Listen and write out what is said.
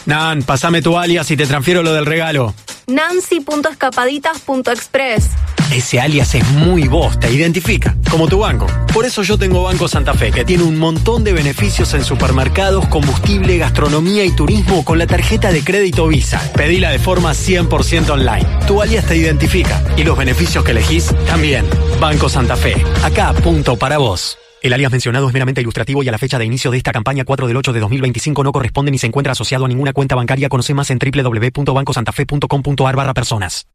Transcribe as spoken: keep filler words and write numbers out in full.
Nan, pasame tu alias y te transfiero lo del regalo. Nancy punto escapaditas punto express. Ese alias es muy vos, te identifica, como tu banco. Por eso yo tengo Banco Santa Fe, que tiene un montón de beneficios en supermercados, combustible, gastronomía y turismo con la tarjeta de crédito Visa. Pedila de forma cien por ciento online. Tu alias te identifica y los beneficios que elegís también. Banco Santa Fe, acá punto para vos. El alias mencionado es meramente ilustrativo y a la fecha de inicio de esta campaña cuatro del ocho de dos mil veinticinco no corresponde ni se encuentra asociado a ninguna cuenta bancaria. Conoce más en doble u doble u doble u punto banco santa fe punto com punto a r barra personas.